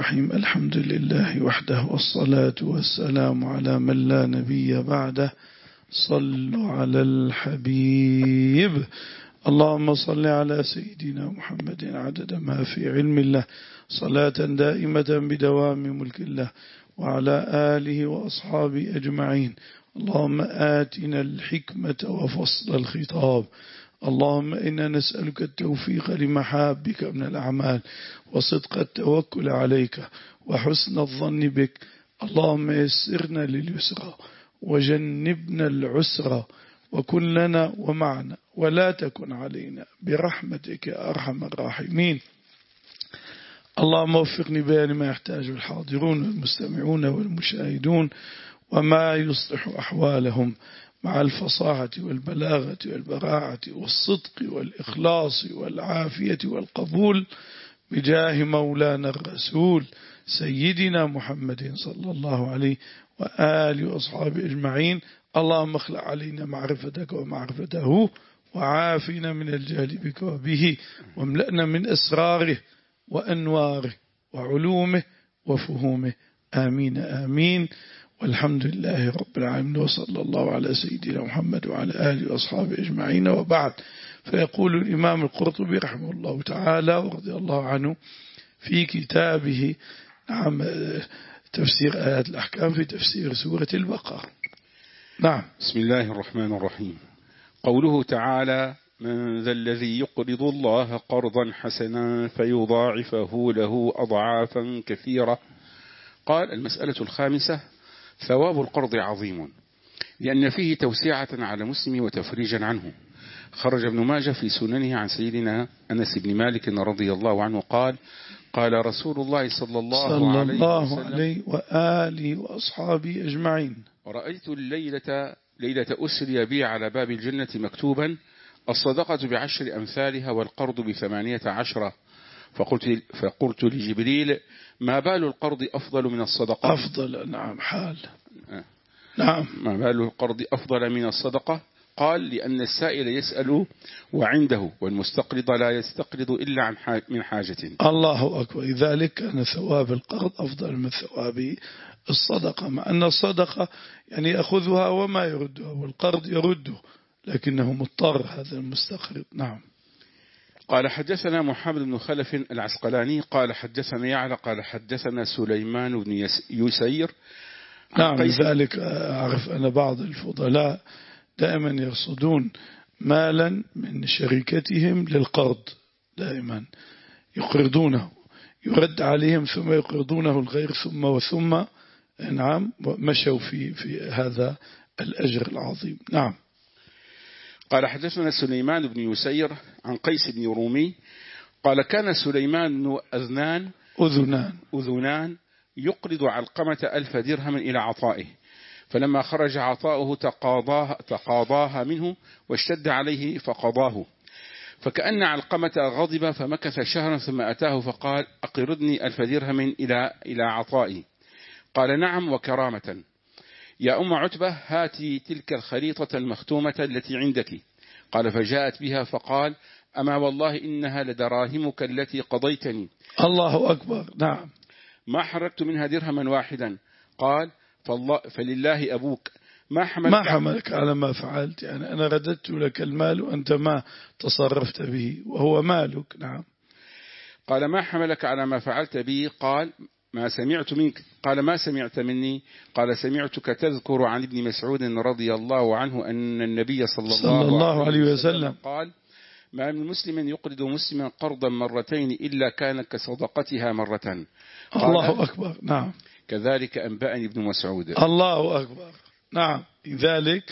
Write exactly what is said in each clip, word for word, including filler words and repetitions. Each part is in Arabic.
الرحيم. الحمد لله وحده، والصلاة والسلام على من لا نبي بعده. صلوا على الحبيب. اللهم صل على سيدنا محمد عدد ما في علم الله، صلاة دائمة بدوام ملك الله، وعلى آله وأصحابه أجمعين. اللهم آتنا الحكمة وفصل الخطاب. اللهم إنا نسألك التوفيق لمحابك من الأعمال، وصدق التوكل عليك، وحسن الظن بك. اللهم يسرنا لليسرى وجنبنا العسرى، وكن لنا ومعنا ولا تكن علينا برحمتك يا أرحم الراحمين. اللهم وفقني بيان ما يحتاج الحاضرون والمستمعون والمشاهدون، وما يصلح أحوالهم مع الفصاحة والبلاغة والبراعة والصدق والإخلاص والعافية والقبول، بجاه مولانا الرسول سيدنا محمد صلى الله عليه وآله وأصحابه أجمعين. اللهم اخلع علينا معرفتك ومعرفته، وعافنا من الجهل بك وبه، واملأنا من أسراره وأنواره وعلومه وفهومه. آمين آمين. والحمد لله رب العالمين، وصلى الله على سيدنا محمد وعلى آله وأصحابه أجمعين. وبعد، فيقول الإمام القرطبي رحمه الله تعالى ورضي الله عنه في كتابه نعم تفسير آيات الأحكام في تفسير سورة البقرة. نعم. بسم الله الرحمن الرحيم. قوله تعالى: من ذا الذي يقرض الله قرضا حسنا فيضاعفه له أضعافا كثيرة. قال: المسألة الخامسة: ثواب القرض عظيم، لأن فيه توسعة على مسلم وتفريجا عنه. خرج ابن ماجه في سننه عن سيدنا أنس بن مالك رضي الله عنه قال: قال رسول الله صلى الله, صلى عليه, الله وسلم عليه وآله وأصحابه أجمعين: رأيت الليلة ليلة أسري بي على باب الجنة مكتوبا: الصدقة بعشر أمثالها والقرض بثمانية عشرة. فقلت, فقلت لجبريل: ما بال القرض أفضل من الصدقة؟ أفضل. نعم. حال. آه. نعم. ما بال القرض أفضل من الصدقة؟ قال: لأن السائل يسأل وعنده، والمستقرض لا يستقرض إلا عن حاج من حاجة. الله أكبر. لذلك كان ثواب القرض أفضل من ثواب الصدقة، مع أن الصدقة يعني يأخذها وما يردها، والقرض يرده لكنه مضطر هذا المستقرض. نعم. قال: حدثنا محمد بن خلف العسقلاني قال حدثنا يعلى قال حدثنا سليمان بن يسير. نعم. لذلك أعرف أن بعض الفضلاء دائما يرصدون مالا من شركتهم للقرض، دائما يقرضونه، يرد عليهم ثم يقرضونه الغير، ثم وثم نعم مشوا في في هذا الأجر العظيم. نعم. قال: حدثنا سليمان بن يسير عن قيس بن رومي قال: كان سليمان بن أذنان أذنان أذنان يقرض علقمة ألف درهم إلى عطائه، فلما خرج عطاؤه تقاضاها, تقاضاها منه واشتد عليه فقضاه، فكأن علقمة غضب فمكث شهرا ثم أتاه فقال: أقرضني ألف درهم إلى إلى عطائي. قال: نعم وكرامة. يا أم عتبة، هاتي تلك الخريطة المختومة التي عندك. قال: فجاءت بها فقال: أما والله إنها لدراهمك التي قضيتني. الله أكبر. نعم. ما حركت منها درهما واحدا. قال: فالله فلله أبوك ما حملك, ما حملك على ما فعلت، يعني أنا رددت لك المال وأنت ما تصرفت به وهو مالك. نعم. قال: ما حملك على ما فعلت به؟ قال: ما سمعت منك. قال: ما سمعت مني؟ قال: سمعتك تذكر عن ابن مسعود رضي الله عنه أن النبي صلى الله, صلى الله عليه وسلم, وسلم قال: ما من مسلم يقرض مسلما قرضا مرتين إلا كان كصدقتها مرة. الله أكبر. نعم. كذلك أنبأني ابن مسعود. الله أكبر. نعم. لذلك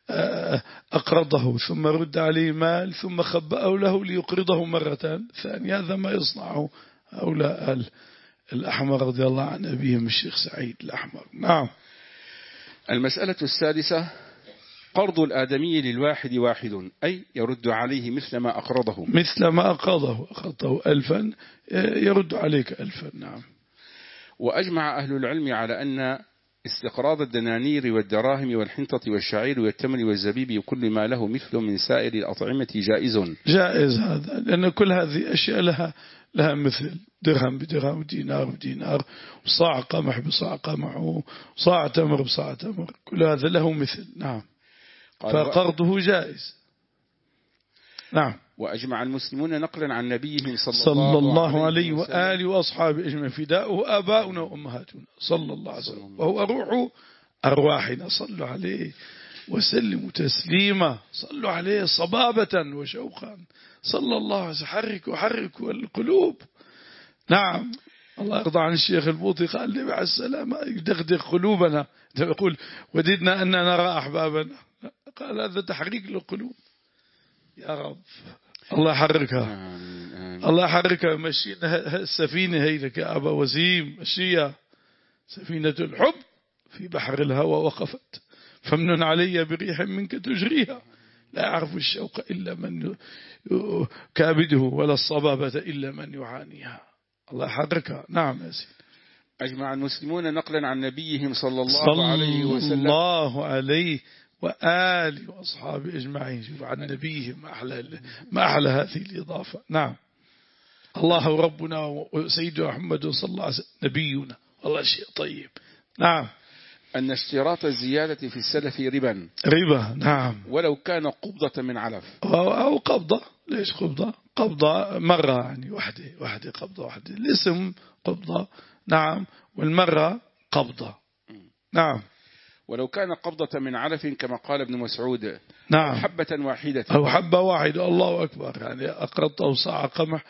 أقرضه ثم رد عليه مال ثم خبأه له ليقرضه مرة ثانية. هذا ما يصنعه هؤلاء الأحمر رضي الله عن أبيهم الشيخ سعيد الأحمر. نعم. المسألة السادسة: قرض الآدمي للواحد واحد، أي يرد عليه مثل ما أقرضه. مثل ما أقرضه. أقرضه ألفا يرد عليك ألفا. نعم. وأجمع أهل العلم على أن استقراض الدنانير والدراهم والحنطة والشعير والتمر والزبيب وكل ما له مثل من سائر الأطعمة جائز. جائز هذا، لأن كل هذه أشياء لها لها مثل، درهم بدرهم ودينار بدينار وصاع قمح بصاع قمح وصاع تمر بصاع تمر، كل هذا له مثل. نعم. فقرضه جائز. نعم. وأجمع المسلمون نقلا عن نبيهم صلى, صلى الله عليه عليه وآله وأصحابه أجمع فداؤه آباؤنا وأمهاتنا صلى الله عليه وسلم، وهو روح أرواحنا. صلوا عليه وسلموا تسليما، صلوا عليه صبابة وشوقا صلى الله عليه وسلم. حركوا حركوا القلوب. نعم. الله يرضى عن الشيخ البوطي قال لي مع السلامة يدغدغ قلوبنا، يقول وددنا أن نرى أحبابنا، قال هذا تحريك للقلوب. يا رب الله يحركها، الله يحركها. مشينا السفينة هي لك يا أبا وسيم، مشيها سفينة الحب في بحر الهوى وقفت، فمن علي بريح منك تجريها، لا يعرف الشوق إلا من كابده ولا الصبابة إلا من يعانيها. الله يحركها. نعم يا سيدي. أجمع المسلمون نقلا عن نبيهم صلى الله صلى عليه وسلم صلى الله عليه وآله وأصحابه أجمعين. شوف عن نبيهم ما أحلى ما أحلى هذه الإضافة. نعم. الله ربنا وسيدنا محمد صلى الله عليه وسلم نبينا، والله شيء طيب. نعم. أن اشتراط الزيادة في السلف ربا ربا. نعم. ولو كان قبضة من علف أو قبضة. ليش قبضة؟ قبضة مرة يعني واحدة واحدة قبضة واحدة، الاسم قبضة. نعم. والمرة قبضة. نعم. ولو كان قبضة من علف كما قال ابن مسعود. نعم. حبة واحدة أو حبة واحدة. الله أكبر. يعني أقرضته صاع قمح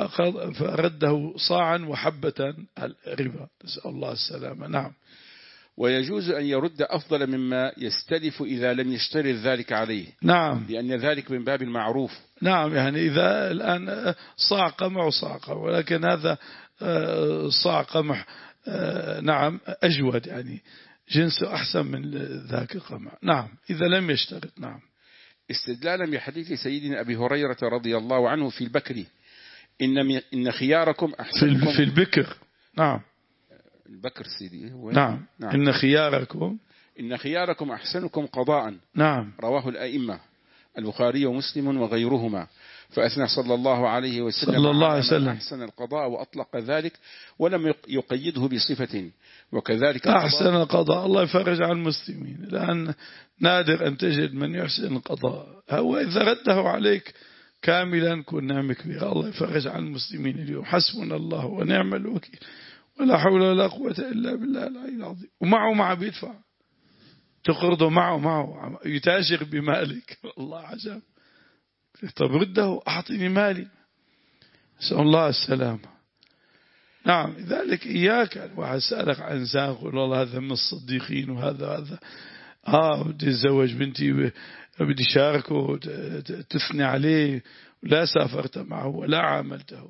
فأرده صاعا وحبة الربا، نسأل الله السلامة. نعم. ويجوز أن يرد أفضل مما يستلف إذا لم يشترط ذلك عليه. نعم. لأن ذلك من باب المعروف. نعم. يعني إذا الآن صاع قمح وصاع قمح، ولكن هذا صاع قمح نعم أجود، يعني جنسه أحسن من ذاك القمح. نعم. إذا لم يشترط. نعم. استدلالا بحديث سيدنا أبي هريرة رضي الله عنه في البكر، إن إن خياركم أحسنكم في البكر. نعم. البكر سيدي. نعم. نعم. إن خياركم إن خياركم أحسنكم قضاء. نعم. رواه الأئمة البخاري ومسلم وغيرهما. فأثنى صلى الله عليه وسلم صلى الله عليه وسلم أحسن القضاء وأطلق ذلك ولم يقيده بصفة. وكذلك أحسن القضاء. الله يفرج عن المسلمين، لأن نادر أن تجد من يحسن القضاء. هو إذا رده عليك كاملا كن نعم كبيرة. الله يفرج عن المسلمين اليوم. حسبنا الله ونعم الوكيل، ولا حول ولا قوة إلا بالله العلي العظيم. ومعه معه بيدفع، تقرضه معه معه يتاجر بمالك. الله عجب. طب رده أعطني مالي. نسأل الله السلامة. نعم. لذلك إياك الواحد سألك عن إنسان يقول والله هذا من الصديقين وهذا هذا آه بدي أتزوج بنتي بدي شاركه تثني عليه ولا سافرت معه ولا عاملته.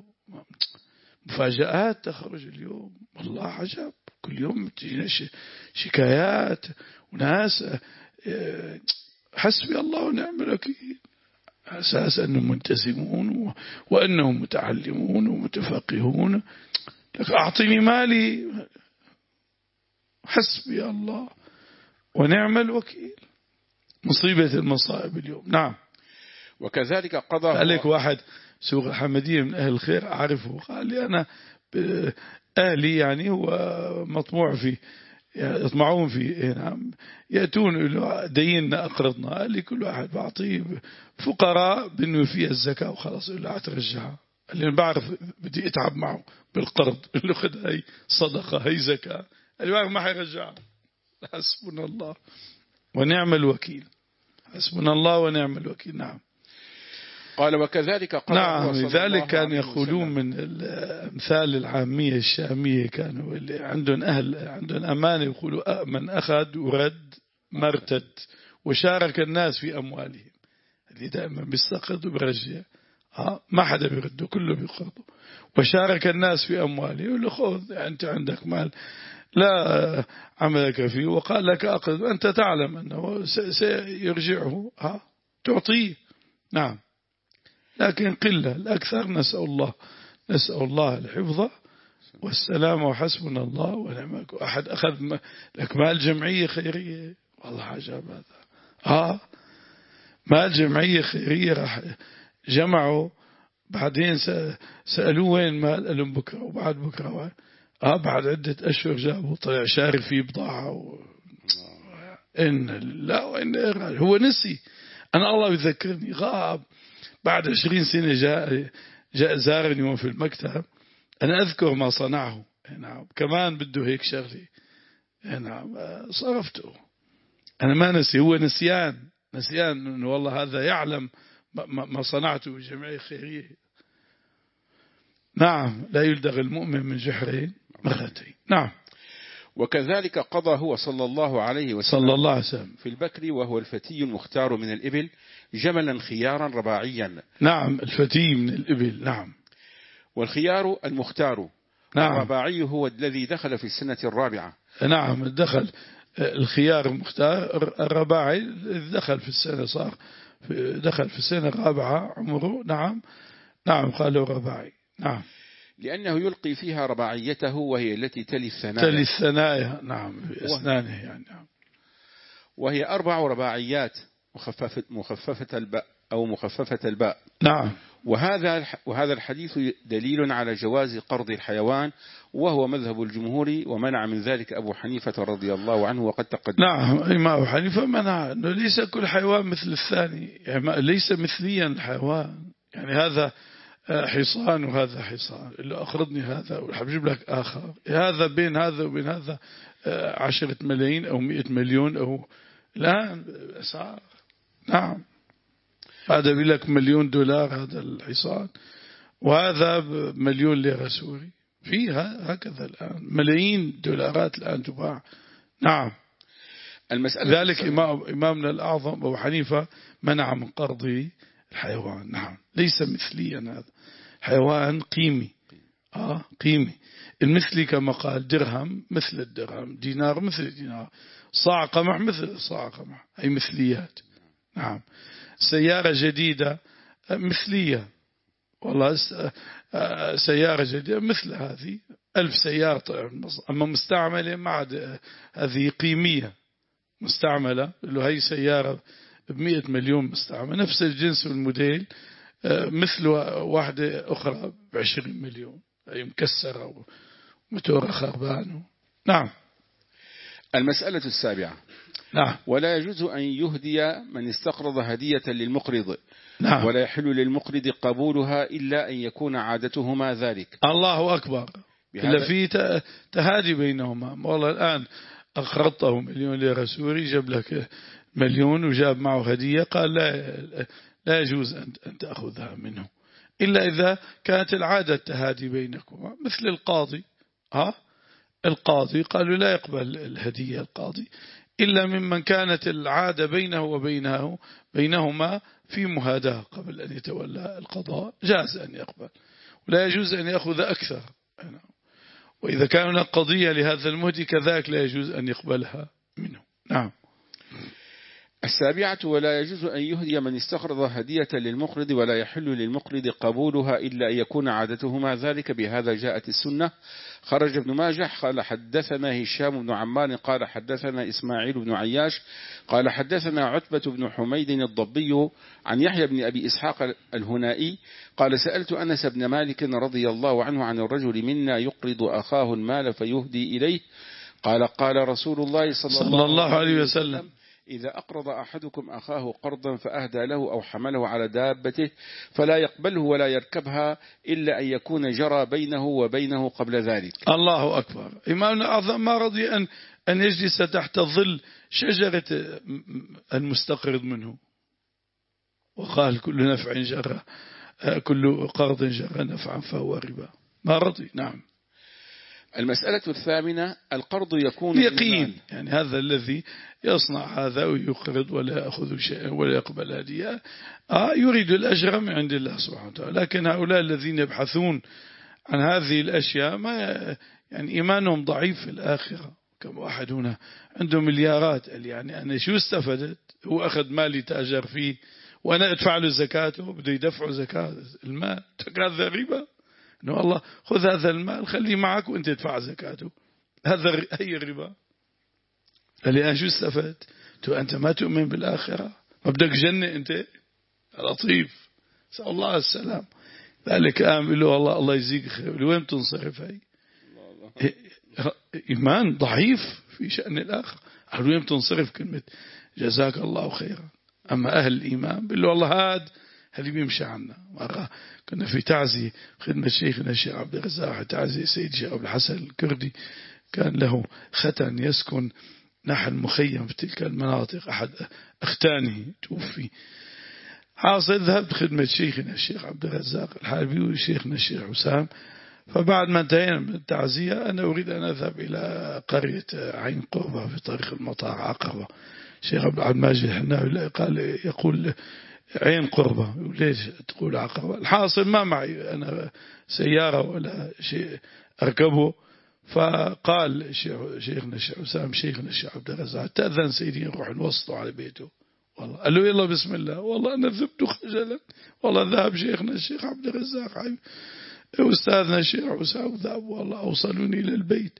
مفاجآت تخرج اليوم. والله عجب. كل يوم تجينا شكايات وناس. حسبي الله ونعم الوكيل، أساس أنهم منتسمون وأنهم متعلمون ومتفقهون. لك أعطني مالي. حسبي الله ونعم الوكيل. مصيبة المصائب اليوم. نعم. وكذلك قضى عليك واحد سوق الحمدية من أهل الخير أعرفه، قال لي أنا أهلي يعني هو مطموع فيه، يطمعون فيه. نعم. يأتون ديننا أقرضنا، قال لي كل واحد بعطيه فقراء بنو فيها الزكاة وخلاص لا ترجعها. قال لي أنا بعرف بدي أتعب معه بالقرض، اللي خد هاي صدقة هاي زكاة، قال لي ما حيرجعها. حسبنا الله ونعم الوكيل. حسبنا الله ونعم الوكيل. نعم. قال وكذلك قال. نعم. لذلك كان يقولون من الأمثال العامية الشامية، كانوا اللي عندهم أهل عندهم أمانة يقولوا من أخذ ورد مرتد وشارك الناس في أموالهم. اللي دائما بيستقرض وبرجع ما حدا بيرده، كله بيقرضه. وشارك الناس في أمواله، يقول له خذ أنت عندك مال لا عملك فيه وقال لك أقرض، أنت تعلم أنه سيرجعه ها تعطيه. نعم. لكن قلة الأكثر. نسأل الله نسأل الله الحفظ والسلام وحسبنا الله ونعم الوكيل. أحد أخذ لك مال جمعية خيرية، والله عجب هذا. آه مال جمعية خيرية راح جمعوا، بعدين سألوه وين مال، قالوا بكرة، وبعد بكرة آه بعد عدة أشهر جابوا طلع شاري فيه بضاعة و... إن لا وإن هو نسي. أنا الله يذكرني، غاب بعد عشرين سنة جاء جاء زارني في المكتب، أنا أذكر ما صنعه. نعم كمان بده هيك شغلي. نعم صرفته. أنا ما نسي، هو نسيان نسيان إنه والله هذا يعلم ما صنعته بجمعية خيرية. نعم لا يلدغ المؤمن من جحرين مرتين. نعم. وكذلك قضى هو صلى الله عليه وسلم صلى الله عليه وسلم في البكر وهو الفتي المختار من الإبل جملا خيارا رباعيا. نعم الفتي من الإبل. نعم. والخيار المختار. نعم. الرباعي هو الذي دخل في السنة الرابعة. نعم دخل الخيار المختار الرباعي دخل في السنة، صار دخل في السنة الرابعة عمره. نعم. نعم قالوا رباعي. نعم لأنه يلقي فيها رباعيته وهي التي تلي الثنايا. تلي الثنايا. نعم بأسنانه يعني. نعم. وهي أربع رباعيات مخففة مخففة الباء أو مخففة الباء. نعم. وهذا وهذا الحديث دليل على جواز قرض الحيوان، وهو مذهب الجمهور، ومنع من ذلك أبو حنيفة رضي الله عنه وقد تقدم. نعم إمام أبو حنيفة منع أنه ليس كل حيوان مثل الثاني، يعني ليس مثليا الحيوان، يعني هذا حصان وهذا حصان، اللي أخرضني هذا وحبجيب لك آخر، هذا بين هذا وبين هذا عشرة ملايين أو مئة مليون أو الآن أسعار. نعم هذا بلك مليون دولار هذا الحصان، وهذا مليون ليرة سوري، فيها هكذا الآن ملايين دولارات الآن تباع. نعم. المسألة ذلك إمام إمامنا الأعظم أبو حنيفة منع من قرض الحيوان. نعم ليس مثليا، هذا حيوان قيمي. آه قيمي. المثلي كما قال درهم مثل الدرهم، دينار مثل الدينار، صاع قمح مثل صاع قمح، أي مثليات. نعم. سيارة جديدة مثلية، والله سيارة جديدة مثل هذه ألف سيارة، أما مستعملة ما عاد هذه قيمية مستعملة، له هي سيارة بمئة مليون مستعمل نفس الجنس والموديل، مثل واحدة أخرى بعشرين مليون، أي مكسرة وموتورها خربان. نعم. المسألة السابعة. نعم. ولا يجوز أن يهدي من استقرض هدية للمقرض. نعم. ولا يحل للمقرض قبولها إلا أن يكون عادتهما ذلك. الله أكبر. إلا في تهادي بينهما. والله الآن أقرضته مليون ليرة سوري، جاب لك مليون وجاب معه هدية، قال لا لا يجوز أن تأخذها منه إلا إذا كانت العادة التهادي بينكما، مثل القاضي. ها القاضي قالوا لا يقبل الهدية القاضي إلا ممن كانت العادة بينه وبينه بينهما في مهاداة قبل أن يتولى القضاء، جاز أن يقبل، ولا يجوز أن يأخذ أكثر. وإذا كان قضية لهذا المهدي كذلك لا يجوز أن يقبلها منه. نعم. السابعة. ولا يجوز أن يهدي من استقرض هدية للمقرض، ولا يحل للمقرض قبولها إلا أن يكون عادتهما ذلك. بهذا جاءت السنة. خرج ابن ماجه قال حدثنا هشام بن عمار قال حدثنا إسماعيل بن عياش قال حدثنا عتبة بن حميد الضبي عن يحيى بن أبي إسحاق الهنائي قال سألت أنس بن مالك رضي الله عنه عن الرجل منا يقرض أخاه المال فيهدي إليه، قال قال رسول الله صلى, صلى الله عليه وسلم إذا أقرض أحدكم أخاه قرضا فأهدى له أو حمله على دابته فلا يقبله ولا يركبها إلا أن يكون جرى بينه وبينه قبل ذلك. الله أكبر. إمامنا الأعظم ما رضي أن أن يجلس تحت ظل شجرة المستقرض منه، وقال كل نفع جرى كل قرض جرى نفعا فهو ربا، ما رضي. نعم. المسألة الثامنة. القرض يكون يقين، يعني هذا الذي يصنع هذا ويقرض ولا يأخذ شيئا ولا يقبل هدية آه يريد الأجر من عند الله سبحانه وتعالى. لكن هؤلاء الذين يبحثون عن هذه الأشياء ما يعني إيمانهم ضعيف في الآخرة. كم واحد هنا عنده مليارات، يعني أنا شو استفدت؟ هو أخذ مالي تأجر فيه وأنا أدفع له زكاته، بده يدفع زكاة المال، هذا ربا. إنه الله خذ هذا المال خليه معك وأنت تدفع زكاته. هذا أي الربا؟ قال لي أنا شو استفدت؟ تو أنت ما تؤمن بالآخرة، ما بدك جنة أنت لطيف. سأل الله السلام. ذلك قام يقول له والله الله يجزيك خير. وين تنصرف هاي؟ إيمان ضعيف في شأن الآخر. وين تنصرف كلمة جزاك الله خيرا؟ أما أهل الإيمان بيقول له والله هاد هل بيمشي عنا. مرة كنا في تعزية خدمة شيخنا الشيخ عبد الرزاق، تعزية سيد الشيخ أبو الحسن الكردي، كان له ختن يسكن نحن مخيم في تلك المناطق، أحد أختانه توفي. حاصل ذهبت خدمة شيخنا الشيخ عبد الرزاق الحالبي وشيخنا الشيخ حسام. فبعد ما انتهينا من التعزية أنا أريد أن أذهب إلى قرية عين قربة في طريق المطار عقبة. الشيخ عبد الماجد الحناوي قال يقول عين قربة، ليش تقول عقبة؟ الحاصل ما معي أنا سيارة ولا شيء أركبه. فقال شيخنا الشيخ حسام شيخنا الشيخ عبد الرزاق تأذن سيدي نروح نوسطه على بيته. والله قال له يلا بسم الله. والله أنا ذبت خجلا. والله ذهب شيخنا الشيخ عبد الرزاق أستاذنا الشيخ حسام ذهب، والله أوصلوني إلى البيت.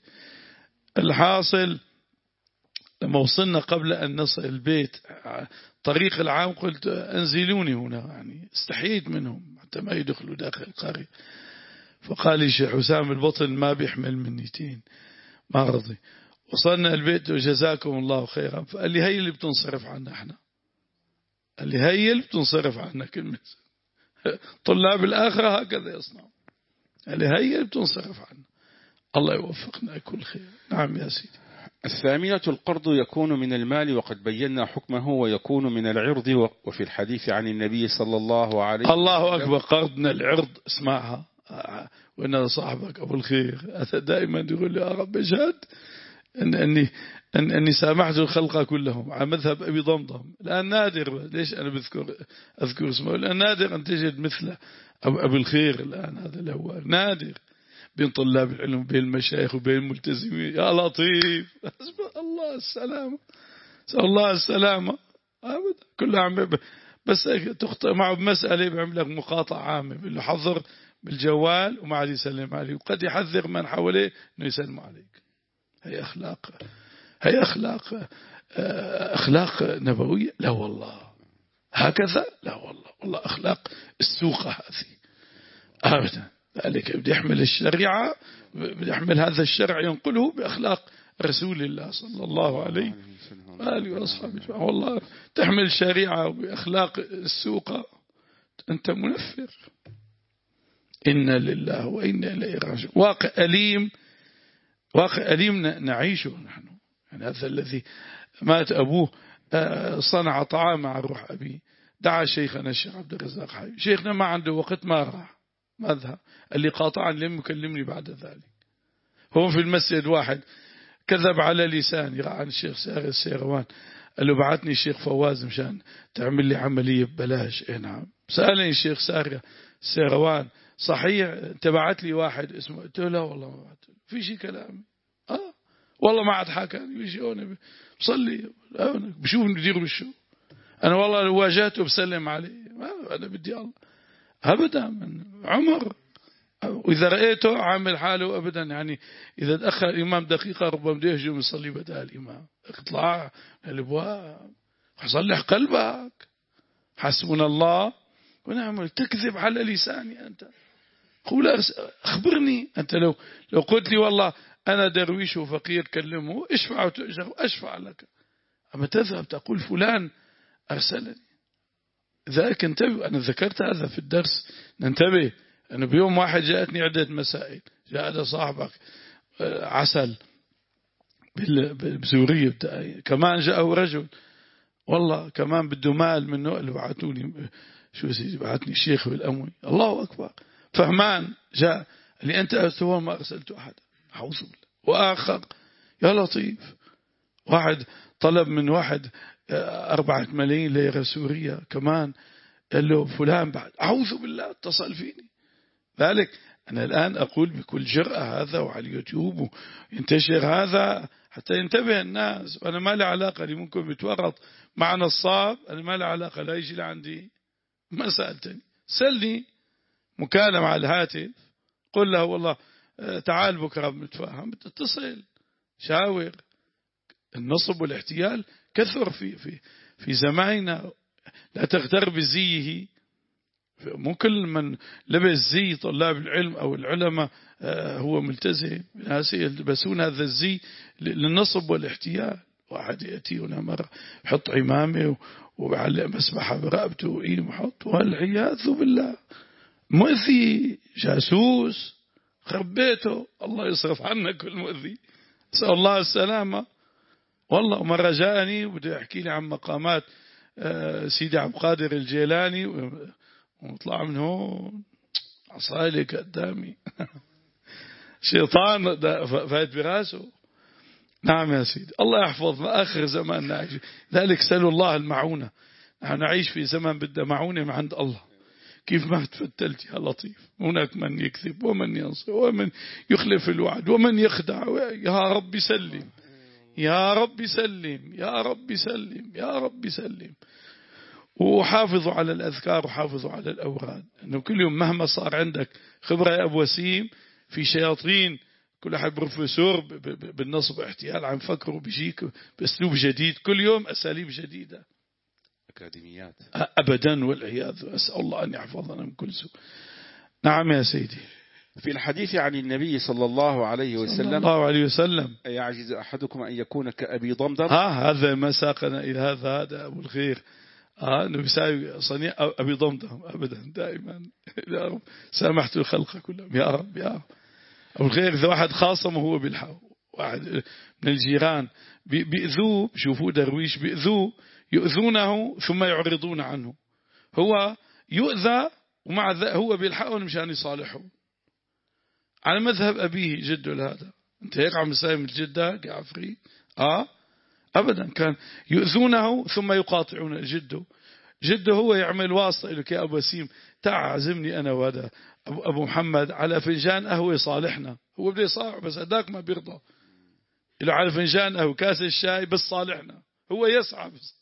الحاصل لما وصلنا قبل أن نصل البيت طريق العام قلت أنزلوني هنا، يعني استحييت منهم حتى ما يدخلوا داخل القرية. فقال لي الشيخ حسام البطن ما بيحمل منيتين، ما رضي. وصلنا البيت وجزاكم الله خيرا. فقال لي هي اللي بتنصرف عنا احنا، قال لي هي اللي بتنصرف عنا. كلمة طلاب الآخرة هكذا يصنعون. قال لي هي اللي بتنصرف عنا. الله يوفقنا كل خير. نعم يا سيدي. الثامنة القرض يكون من المال وقد بينا حكمه، ويكون من العرض، وفي الحديث عن النبي صلى الله عليه وسلم الله أكبر. قرضنا العرض اسمعها. وإن صاحبك أبو الخير دائما يقول لي يا رب اشهد أن أني أن أني سامحت الخلق كلهم على مذهب أبي ضمضم. الآن نادر، ليش أنا بذكر أذكر اسمه، الآن نادر أن تجد مثل أبو الخير. الآن هذا اللي هو نادر بين طلاب العلم بين المشايخ وبين الملتزمين. يا لطيف. الله السلامة. سأل الله السلامة. أبدا كل عام بس تخطئ معه بمسألة بيعمل لك مقاطعة عامة، بيقول له حضر بالجوال وما عاد يسلم عليه، وقد يحذر من حواليه إنه يسلم عليك. هي أخلاق، هي أخلاق أخلاق نبوية؟ لا والله. هكذا؟ لا والله. والله أخلاق السوق هذه أبدا. ذلك بدي يحمل الشريعة، بدي يحمل هذا الشرع ينقله بأخلاق رسول الله صلى الله عليه وآله وأصحابه. والله تحمل شريعة بأخلاق السوق أنت منفر. إنا لله وإنا إليه راجعون. واقع أليم، واقع أليم نعيشه نحن. يعني هذا الذي مات أبوه صنع طعام مع روح أبيه، دعا شيخنا الشيخ عبد الرزاق حي. شيخنا ما عنده وقت، ما راح، ما ذهب. اللي قاطعا لم يكلمني بعد ذلك. هو في المسجد واحد كذب على لساني عن الشيخ ساري السيروان، قال له بعتني الشيخ فواز مشان تعمل لي عملية ببلاش. إيه نعم. سألني الشيخ ساري السيروان صحيح انت بعت لي واحد اسمه؟ قلت له لا والله ما بعت له. في شيء كلام اه والله ما عاد حكاني. بيجي هون بصلي بشوف ندير بالشو. انا والله لو واجهته بسلم عليه. ما انا بدي الله ابدا من عمر. واذا رايته عامل حاله ابدا، يعني اذا تاخر الامام دقيقه ربما بده يهجم يصلي بدال الامام. اطلع الابواب صلح قلبك. حسبنا الله ونعم. تكذب على لساني أنت. قول أخبرني أنت. لو لو قلت لي والله أنا درويش وفقير كلمه اشفع وتؤجر أشفع لك. أما تذهب تقول فلان أرسلني. ذلك انتبه. أنا ذكرت هذا في الدرس. ننتبه. أنا بيوم واحد جاءتني عدة مسائل. جاء هذا صاحبك عسل بسوريا بتاعي. كمان جاءه رجل والله كمان بده مال منه اللي بعتوني شو سيدي بعتني الشيخ بالأموي. الله أكبر. فهمان جاء اللي أنت أرسلته ما أرسلت أحد. أعوذ بالله. وآخر يا لطيف واحد طلب من واحد أربعة ملايين ليرة سورية كمان، قال له فلان بعد. أعوذ بالله اتصل فيني. ذلك أنا الآن أقول بكل جرأة هذا وعلى اليوتيوب وينتشر هذا حتى ينتبه الناس. وأنا ما لي علاقة اللي ممكن بتورط مع نصاب. أنا ما لي علاقة. لا يجي لعندي ما سألتني. سألني مكالمة على الهاتف قل له والله تعال بكرة بنتفاهم، تتصل شاور. النصب والاحتيال كثر في في في زماننا. لا تغتر بزيه. مو كل من لبس زي طلاب العلم أو العلماء هو ملتزم. ناس يلبسون هذا الزي للنصب والاحتيال. واحد يأتي هنا مرة يحط عمامه وعلق مسبحة برقبته وإيه محط، والعياذ بالله مؤذي جاسوس خربيته. الله يصرف عنا كل مؤذي، أسأل الله السلامة. والله مرة جاءني وبده يحكي لي عن مقامات سيدي عبد القادر الجيلاني، وطلع من هون عصايلي قدامي شيطان فات براسه. نعم يا سيدي، الله يحفظنا آخر زمان نعيش. ذلك سألوا الله المعونة. نحن نعيش في زمن بدنا معونة من عند الله. كيف ما تفتلت يا لطيف، هناك من يكذب ومن ينصر ومن يخلف الوعد ومن يخدع. يا رب سلم يا رب سلم يا رب سلم يا رب سلم. وحافظوا على الأذكار وحافظوا على الأوراد، أنه كل يوم مهما صار عندك خبرة يا أبو وسيم في شياطين، كل أحد بروفيسور بالنصب احتيال عم فكروا بيجيك بأسلوب جديد، كل يوم أساليب جديدة، أكاديميات أبدا والعياذ. أسأل الله أن يحفظنا من كل سوء. نعم يا سيدي. في الحديث عن النبي صلى الله عليه وسلم صلى الله عليه وسلم يعجز أحدكم أن يكون كأبي ضمضم. ها هذا ما ساقنا إلى هذا هذا أبو الخير. آه أنه بيساوي صنيع أبي ضمضم أبدا دائما. يا رب سامحت الخلق كلهم يا رب يا رب. أبو الخير إذا واحد خاصم وهو بالحق، واحد من الجيران بيأذوه، بشوفوه درويش بيأذوه، يؤذونه ثم يعرضون عنه. هو يؤذى ومع ذلك هو بالحق مشان يصالحه، على مذهب أبيه جده لهذا. أنت هيك عم تساهم جدك يا عفري؟ آه أبدا، كان يؤذونه ثم يقاطعون جده. جده هو يعمل واسطة لك يا أبو وسيم، تعال عزمني أنا وهذا أبو, أبو محمد على فنجان قهوة صالحنا. هو بده يصالح بس هداك ما بيرضى له على فنجان قهوة كاس الشاي بس صالحنا. هو يسعى بس.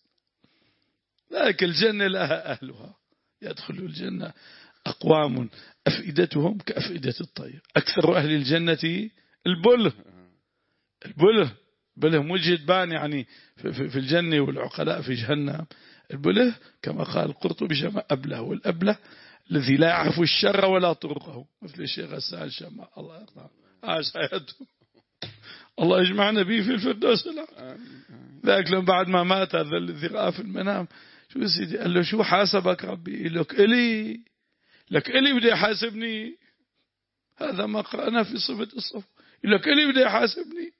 لكن الجنة لها أهلها، يدخل الجنة أقوام أفئدتهم كأفئدة الطير. أكثر أهل الجنة البله. البله بله مجد بان يعني في الجنة، والعقلاء في جهنم. البله كما قال القرطبي جمع أبله، والأبله الذي لا يعرف الشر ولا طرقه، مثل الشيخ غسان شمع الله يرضى عاش حياته. الله يجمعنا به في الفردوس الأعلى. ذاك لما بعد ما مات هذا الذي رأى في المنام، شو سيدي قال له شو حاسبك ربي؟ لك إلي لك إلي بدي يحاسبني. هذا ما قرأنا في صفة الصف، لك إلي بدي يحاسبني.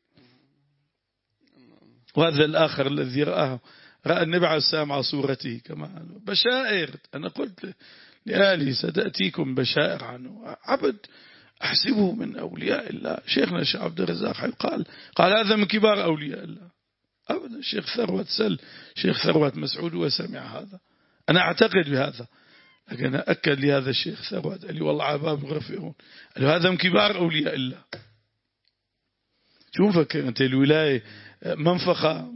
وهذا الآخر الذي رآه رأى النبي عليه السلام على صورته كما بشائر. أنا قلت لآلي ستأتيكم بشائر عنه. عبد أحسبه من أولياء الله. شيخنا الشيخ عبد الرزاق قال قال هذا من كبار أولياء الله. أبدا. الشيخ ثروت سل شيخ ثروت مسعود وسمع هذا. أنا أعتقد بهذا، لكن أكد لي هذا الشيخ ثروت قال لي والله عباب غفرون، قال هذا من كبار أولياء الله. شو فكر أنت الولاية منفخة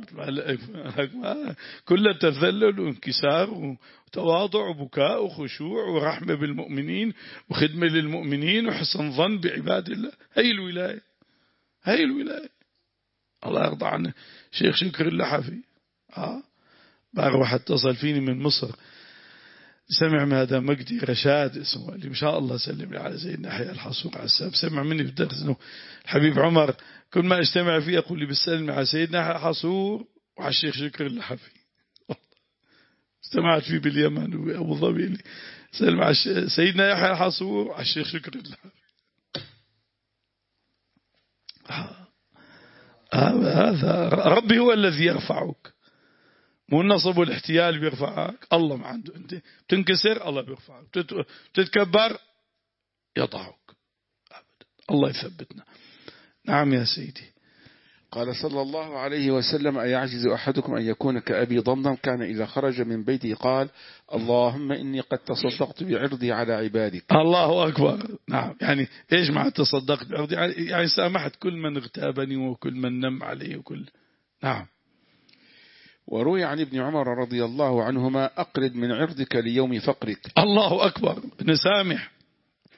كل تذلل وانكسار وتواضع وبكاء وخشوع ورحمة بالمؤمنين وخدمة للمؤمنين وحسن ظن بعباد الله. هي الولاية، هي الولاية. الله يرضى عنه. شيخ شكر اللحفي آه بعد واحد اتصل فيني من مصر، سمع من هذا مجدي رشاد اسمه، اللي ما شاء الله سلم لي على سيدنا يحيى الحصور على السلام. سمع مني في الدرس انه الحبيب عمر كل ما اجتمع فيه يقول لي بالسلم على سيدنا يحيى الحصور وعلى الشيخ شكر اللحفي. استمعت فيه باليمن وابو ظبي، سلم على سيدنا يحيى الحصور وعلى الشيخ شكر اللحفي. هذا ربي هو الذي يرفعك، مو النصب والاحتيال بيرفعك. الله ما عنده. انت بتنكسر الله بيرفعك، بتتكبر يضعك أبدا. الله يثبتنا. نعم يا سيدي. قال صلى الله عليه وسلم أيعجز أحدكم أن يكون كأبي ضمضم كان إذا خرج من بيته قال اللهم إني قد تصدقت بعرضي على عبادك. الله أكبر. نعم يعني إيش مع تصدقت بعرضي؟ يعني سامحت كل من اغتابني وكل من نم علي وكل. نعم. وروي عن ابن عمر رضي الله عنهما أقرض من عرضك ليوم فقرك. الله أكبر. نسامح.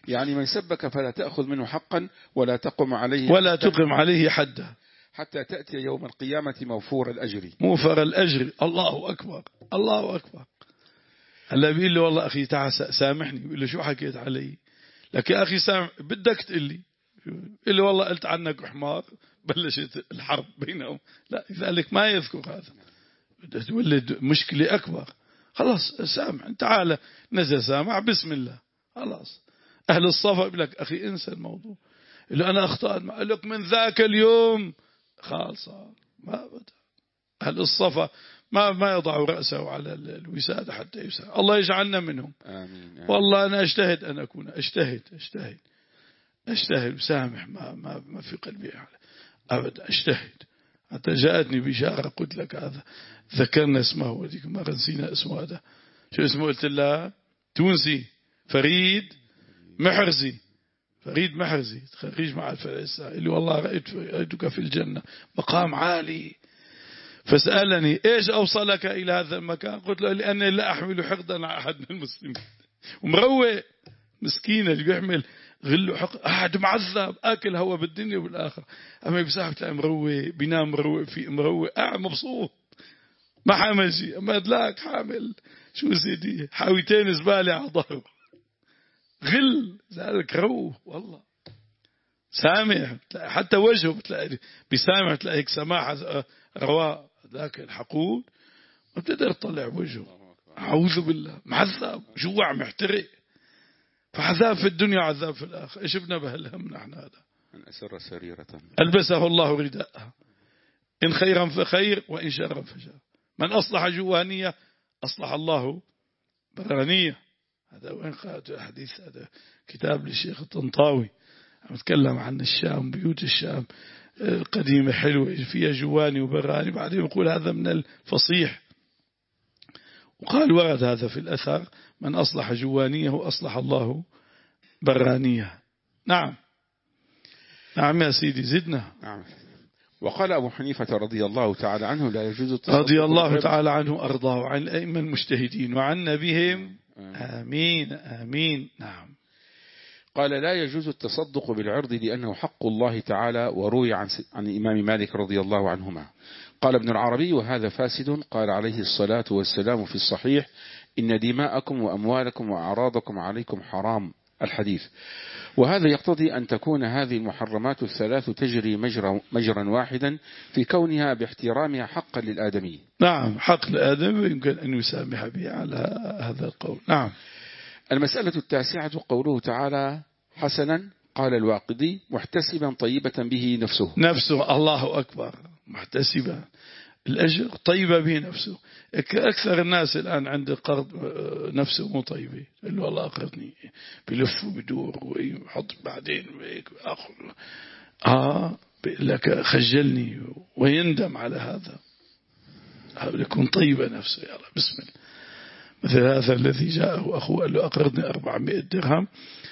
يعني من سبك فلا تأخذ منه حقا ولا تقم عليه ولا تقم عليه حدا حتى تأتي يوم القيامة موفور الأجر. موفر الأجر. الله أكبر الله أكبر. هلا بيقول له والله أخي تعال سامحني، بيقول له شو حكيت علي؟ لك يا أخي سامح، بدك تقول لي اللي والله قلت عنك حمار، بلشت الحرب بينهم. لا، لذلك ما يذكر هذا، بدها تولد مشكلة أكبر. خلاص سامح، تعال نزل سامح بسم الله. خلاص أهل الصفا يقول لك أخي انسى الموضوع، اللي أنا أخطأت، ما قال لك من ذاك اليوم خالص ما بدأ. أهل الصفا ما ما يضع رأسه على الوسادة حتى يسأل. الله يجعلنا منهم. آمين. آمين. والله أنا أجتهد أن أكون أجتهد أجتهد أجتهد سامح، ما ما ما في قلبي أبدا، أجتهد. حتى جاءتني بشارة قلت لك هذا ذكرنا اسمه وديك ما نسينا اسمه، هذا شو اسمه؟ قلت له تونسي فريد محرزي. فريد محرزي خريج مع الفلسطيني اللي والله رأيتك في الجنة مقام عالي. فسألني إيش أوصلك إلى هذا المكان؟ قلت له لأني لا أحمل حقدا على أحد من المسلمين. ومروق مسكينة اللي بيحمل غله حق، قاعد معذب أكل هو بالدنيا والآخرة، أما بساعة تلاقي مروق بينام مروق في مروق قاعد مبسوط ما حامل شيء. أما أدلاك حامل شو سيدي حاويتين زبالة على ظهره غل ذلك روح والله سامح. حتى وجهه بتلاقي بيسامح، تلاقي هيك سماحة رواء. ذاك الحقود ما بتقدر تطلع وجهه، أعوذ بالله، معذب جوع محترق. فعذاب في الدنيا عذاب في الآخرة. إيش بنا بهالهم نحن؟ هذا من أسر سريرة ألبسه الله رداءها، إن خيرا فخير وإن شرا فشر. من أصلح جوانية أصلح الله برانية. هذا وين قرأت الحديث؟ هذا كتاب للشيخ الطنطاوي أتكلم عن الشام، بيوت الشام القديمة حلوة فيها جواني وبراني، بعدين يقول هذا من الفصيح. وقال ورد هذا في الأثر من أصلح جوانيه أصلح الله برانيه. نعم نعم يا سيدي زدنا. نعم. وقال أبو حنيفة رضي الله تعالى عنه لا يجوز رضي الله تعالى عنه أرضاه عن الأئمة المجتهدين وعنا بهم آمين آمين. نعم. قال لا يجوز التصدق بالعرض لأنه حق الله تعالى، وروي عن عن الإمام مالك رضي الله عنهما. قال ابن العربي وهذا فاسد. قال عليه الصلاة والسلام في الصحيح إن دماءكم وأموالكم وأعراضكم عليكم حرام، الحديث. وهذا يقتضي أن تكون هذه المحرمات الثلاث تجري مجرى مجرا واحدا في كونها باحترامها حقا للآدمي. نعم حق الآدم يمكن أن يسامح به على هذا القول. نعم. المسألة التاسعة قوله تعالى حسنا قال الواقدي محتسبا طيبة به نفسه. نفسه الله أكبر، محتسبا الأجر طيبة به نفسه. أكثر الناس الآن عند قرض نفسه مو طيبة، قال له الله أقرضني، بلف وبدور ويحط بعدين ويك وآخر آه لك خجلني ويندم على هذا. يكون طيبة نفسه يا الله بسم الله. مثل هذا الذي جاءه أخوه قال له أقرضني أربعمائة درهم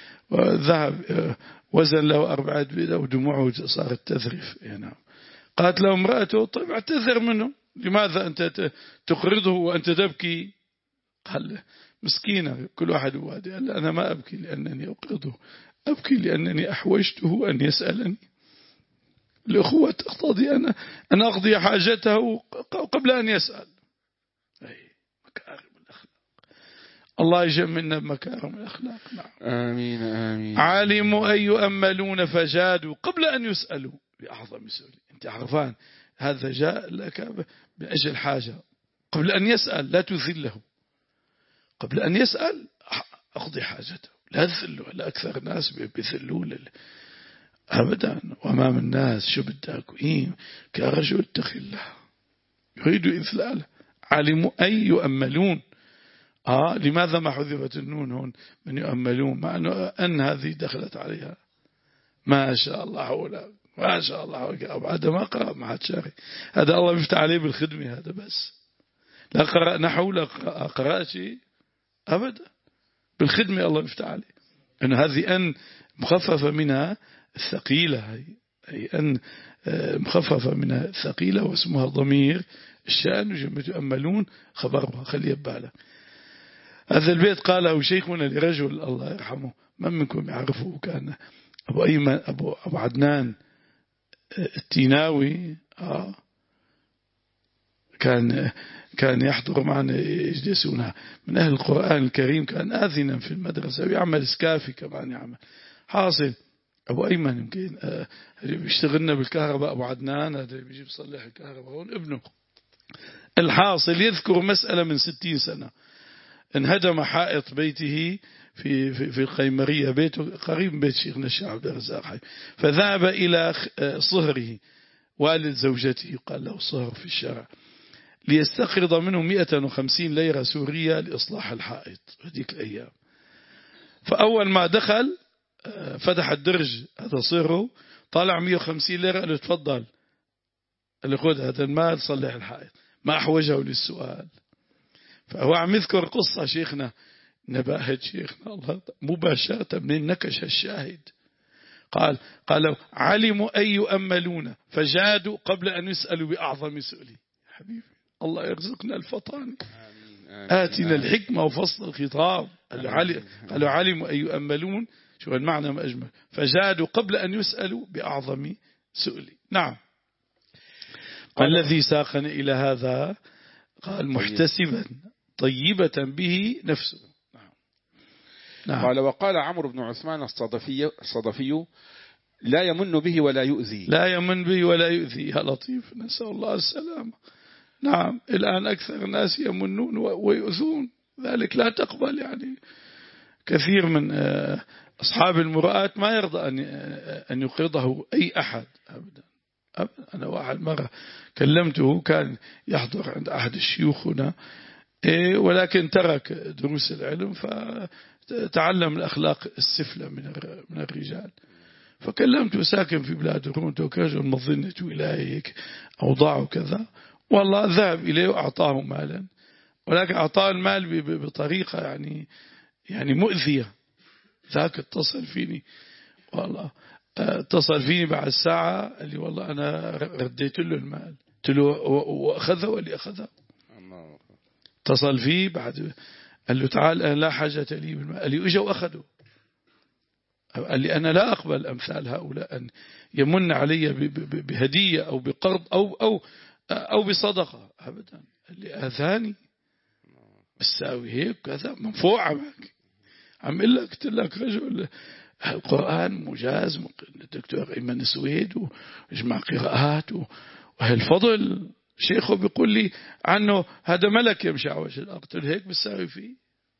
وذهب وزن له أربعة بيضة ودموعه صارت تذرف. نعم. قالت له امرأته طيب اعتذر منه، لماذا أنت تقرضه وأنت تبكي؟ قال مسكينة كل واحد وادي. قال أنا ما أبكي لأنني أقرضه، أبكي لأنني أحوجته أن يسألني. الأخوة تقتضي أن أن أقضي حاجته قبل أن يسأل. أي مكارم الأخلاق، الله يجملنا بمكارم الأخلاق. نعم. آمين آمين. علموا أن يؤملون فجادوا قبل أن يسألوا بأعظم سؤال. أنت عرفان هذا جاء لك من أجل حاجة، قبل أن يسأل لا تذله، قبل أن يسأل أقضي حاجته، لا تذله. لا أكثر الناس بيذلون أبدا وأمام الناس شو بدك إيه كرجل اتق الله يريد إذلاله. علموا أن يؤملون. آه لماذا ما حذفت النون هون من يؤملون مع أنه أن هذه دخلت عليها؟ ما شاء الله حوله ما شاء الله حوله. بعد ما قرأ ما حد شاري. هذا الله يفتح عليه بالخدمة هذا بس، لا قرأ نحو لا قرأ شيء أبدا، بالخدمة الله يفتح عليه. أن هذه أن مخففة منها الثقيلة، هي أي أن مخففة منها الثقيلة واسمها ضمير الشأن وجمع يؤملون خبرها. خلي بالك هذا البيت قاله شيخنا لرجل الله يرحمه من منكم يعرفه؟ كان أبو أيمن أبو, أبو عدنان التيناوي آه كان كان يحضر معنا يجلسون من أهل القرآن الكريم، كان آذنا في المدرسة ويعمل سكافي كمان يعمل. حاصل أبو أيمن يمكن آه بيشتغلنا بالكهرباء، أبو عدنان هذا بيجي بيصلح الكهرباء هون ابنه. الحاصل يذكر مسألة من ستين سنة، انهدم حائط بيته في في في القيمرية، بيته قريب من بيت شيخنا الشيخ عبد الرزاق، فذهب إلى صهره والد زوجته، قال له صهر في الشارع، ليستقرض منه مئة وخمسين ليرة سورية لإصلاح الحائط هذيك الأيام. فأول ما دخل فتح الدرج هذا صهره، طالع مئة وخمسين ليرة، قال له تفضل، قال له خذ هذا المال صلح الحائط، ما أحوجه للسؤال. فهو عم يذكر قصة شيخنا، نباهة شيخنا الله مباشرة من نكش الشاهد، قال قالوا علموا أن يؤملون فجادوا قبل أن يسألوا بأعظم سؤلي. حبيبي الله يرزقنا الفطان، آتنا الحكمة وفصل الخطاب. قالوا علموا أن يؤملون، شو المعنى ما أجمل، فجادوا قبل أن يسألوا بأعظم سؤلي. نعم. الذي ساقنا إلى هذا قال محتسبا طيبة به نفسه. نعم. قال وقال عمرو بن عثمان الصدفي, الصدفي لا يمن به ولا يؤذي، لا يمن به ولا يؤذي. يا لطيف، نسأل الله السلامة. نعم، الآن أكثر الناس يمنون ويؤذون، ذلك لا تقبل. يعني كثير من أصحاب المرآت ما يرضى أن يقرضه أي أحد أبدا. أنا واحد مرة كلمته، كان يحضر عند أحد الشيوخ هنا، ولكن ترك دروس العلم فتعلم الأخلاق السفلى من الرجال. فكلمته، ساكن في بلاد الروم، رجل مظنة إليك أوضاعه كذا، والله ذهب إليه وأعطاه مالا، ولكن أعطاه المال بطريقة يعني يعني مؤذية. ذاك اتصل فيني، والله اتصل فيني بعد ساعة، قال لي والله أنا رديت له المال. قلت له وأخذه واللي أخذه. اتصل فيه بعد، قال له تعال أنا لا حاجة لي بالمال، قال لي اجا وأخذه. قال لي أنا لا أقبل أمثال هؤلاء أن يمن علي بهدية أو بقرض أو أو أو بصدقة أبدا. قال لي آذاني بساوي هيك كذا منفوعة معك. عم إلا قلت لك رجل القرآن مجاز، الدكتور أيمن سويد ويجمع قراءات وهالفضل، شيخه بيقول لي عنه هذا ملك يمشي على وجه الأرض. قلت له هيك بساوي فيه.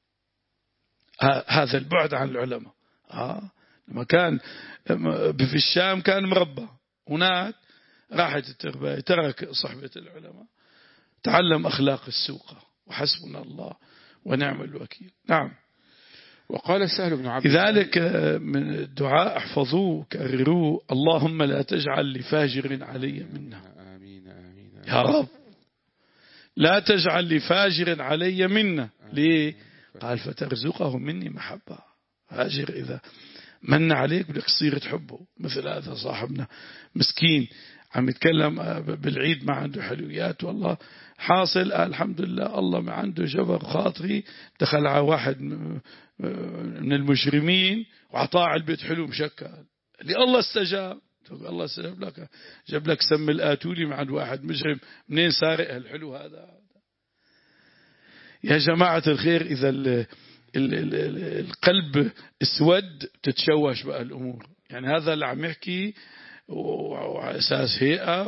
هذا البعد عن العلماء. آه لما كان في الشام كان مربى، هناك راحت التربية، ترك صحبة العلماء، تعلم أخلاق السوق، وحسبنا الله ونعم الوكيل. نعم. وقال سهل بن عبد لذلك من الدعاء احفظوه كرروه، اللهم لا تجعل لفاجر علي منا. آمين آمين يا رب لا تجعل لفاجر علي منا. ليه؟ قال فترزقه مني محبة. فاجر إذا من عليك بدك تصير تحبه. مثل هذا صاحبنا مسكين عم يتكلم بالعيد ما عنده حلويات، والله حاصل الحمد لله الله ما عنده جبر خاطري، دخل على واحد من المجرمين وعطاه علبة حلو مشكل، اللي الله استجاب. الله استجاب لك، جاب لك سم الآتولي مع واحد مجرم، منين سارق الحلو هذا؟ يا جماعة الخير، إذا ال ال ال القلب اسود تتشوش بقى الأمور. يعني هذا اللي عم يحكي وعلى أساس هيئة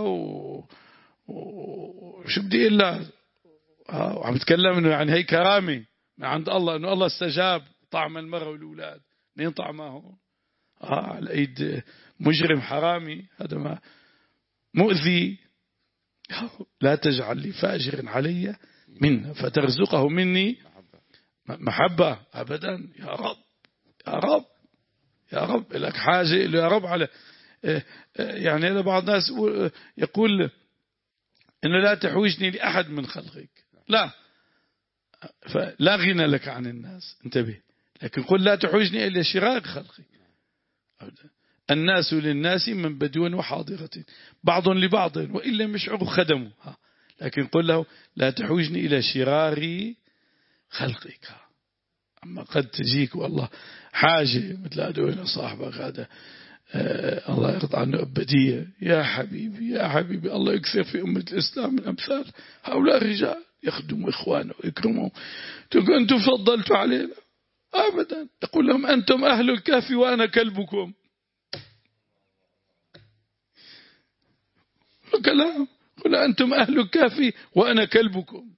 وشو بدي إلا وعم يتكلم إنه يعني هي كرامة من عند الله، إنه الله استجاب طعم المرأة والأولاد. منين طعمه؟ آه على أيد مجرم حرامي، هذا ما مؤذي. لا تجعل لي فاجر علي منه فترزقه مني محبة أبدا. يا رب يا رب يا رب لك حاجة يا رب على يعني. هذا بعض الناس يقول إنه لا تحوجني لأحد من خلقك، لا، فلا غنى لك عن الناس، انتبه. لكن قل لا تحوجني إلا شرار خلقك. الناس للناس من بدو وحاضرة، بعض لبعض وإن لم يشعروا خدموا. لكن قل له لا تحوجني إلى شرار خلقك. أما قد تجيك والله حاجة مثل هذول صاحبك هذا آه الله يرضى عنه أبدية. يا حبيبي يا حبيبي الله يكثر في أمة الإسلام من أمثال هؤلاء الرجال يخدموا إخوانه ويكرموا. تقول أنتم فضلتوا علينا أبدا. يقول لهم أنتم أهل الكهف وأنا كلبكم. كلام قل أنتم أهل الكهف وأنا كلبكم.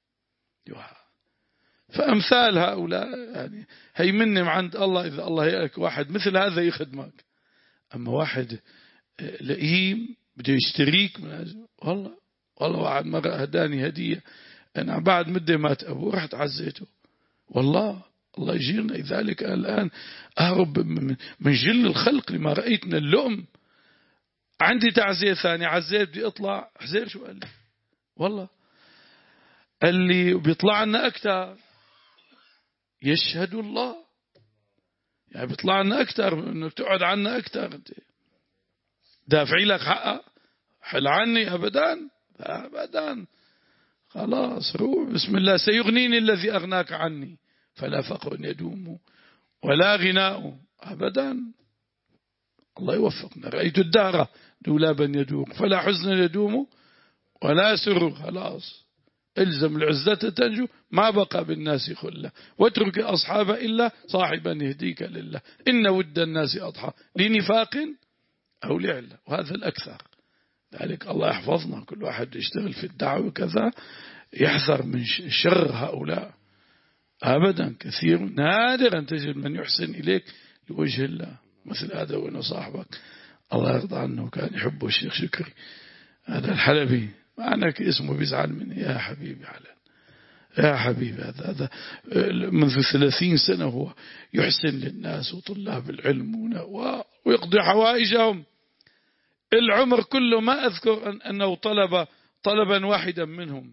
فأمثال هؤلاء يعني هي منهم عند الله. إذا الله يأك واحد مثل هذا يخدمك. أما واحد لئيم بده يشتريك من هذا والله والله واحد مرة هداني هدية أنا بعد مدة مات أبوه رحت عزيته والله الله يجيرنا ذلك. الآن أهرب من جل الخلق لما رأيت من اللؤم. عندي تعزية ثانية عزيت بدي أطلع حزير شو قال لي والله قال لي بيطلع لنا أكثر يشهد الله يعني بيطلع لنا أكثر إنه بتقعد عنا أكثر أنت دافعي لك حقها حل عني أبدا أبدا خلاص روح بسم الله سيغنيني الذي أغناك عني فلا فقر يدوم ولا غناء أبدا. الله يوفقنا. رأيت الدار دولابا يدوم فلا حزن يدوم ولا سرور. خلاص الزم العزة تنجو ما بقى بالناس خلة واترك أصحاب إلا صاحبا يهديك لله إن ود الناس أضحى لنفاق أو لعلة. وهذا الأكثر. ذلك الله يحفظنا كل واحد يشتغل في الدعوة وكذا يحذر من شر هؤلاء أبدا. كثير نادرا تجد من يحسن إليك لوجه الله مثل هذا وإنه صاحبك الله يرضى عنه كان يحبه الشيخ شكري هذا الحلبي معناك اسمه بيزعل مني يا حبيبي على يا حبيبي هذا هذا منذ ثلاثين سنة هو يحسن للناس وطلاب العلم ويقضي حوائجهم العمر كله. ما أذكر أنه طلب طلبا واحدا منهم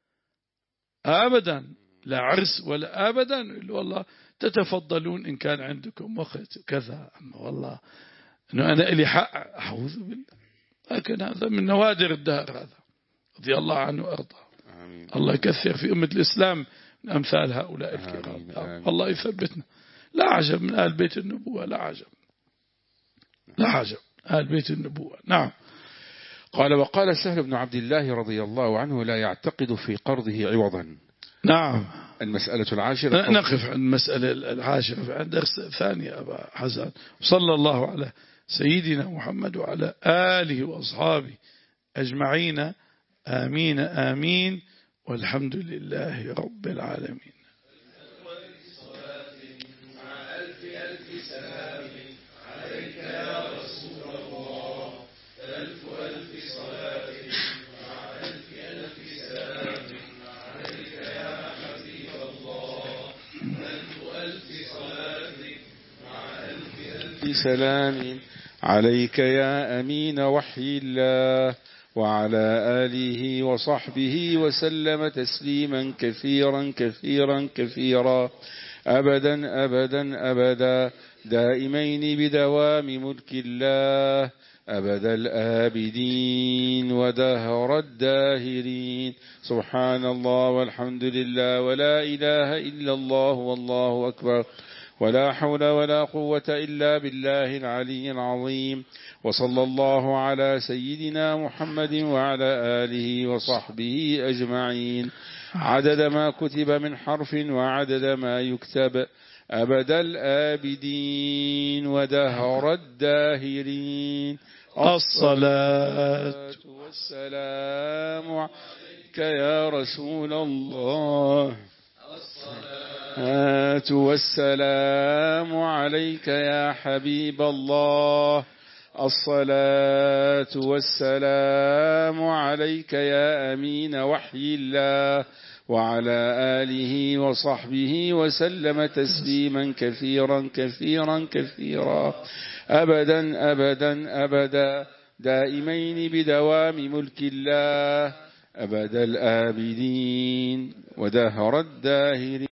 أبدا لا عرس ولا أبدا. والله تتفضلون إن كان عندكم وقت كذا. أما والله أنه أنا إلي حق أعوذ بالله. لكن هذا من نوادر الدهر هذا رضي الله عنه وأرضاه. الله يكثر في أمة الإسلام من أمثال هؤلاء الكرام. الله يثبتنا. لا عجب من آل بيت النبوة لا عجب لا عجب آل بيت النبوة. نعم. قال وقال سهل بن عبد الله رضي الله عنه لا يعتقد في قرضه عوضا. نعم. المسألة العاشرة. نقف عند المسألة العاشرة في درس ثاني أبا حسن. صلى الله على سيدنا محمد وعلى آله وأصحابه أجمعين آمين آمين والحمد لله رب العالمين. سلام عليك يا أمين وحي الله وعلى آله وصحبه وسلم تسليما كثيرا كثيرا كثيرا أبدا أبدا أبدا دائمين بدوام ملك الله أبد الآبدين ودهر الداهرين. سبحان الله والحمد لله ولا إله إلا الله والله أكبر ولا حول ولا قوة إلا بالله العلي العظيم. وصلى الله على سيدنا محمد وعلى آله وصحبه أجمعين عدد ما كتب من حرف وعدد ما يكتب أبد الآبدين ودهر الداهرين. الصلاة والسلام عليك يا رسول الله. الصلاة والسلام عليك يا حبيب الله. الصلاة والسلام عليك يا أمين وحي الله وعلى آله وصحبه وسلم تسليما كثيرا كثيرا كثيرا أبدا أبدا أبدا دائمين بدوام ملك الله أبد الآبدين ودهر الداهرين.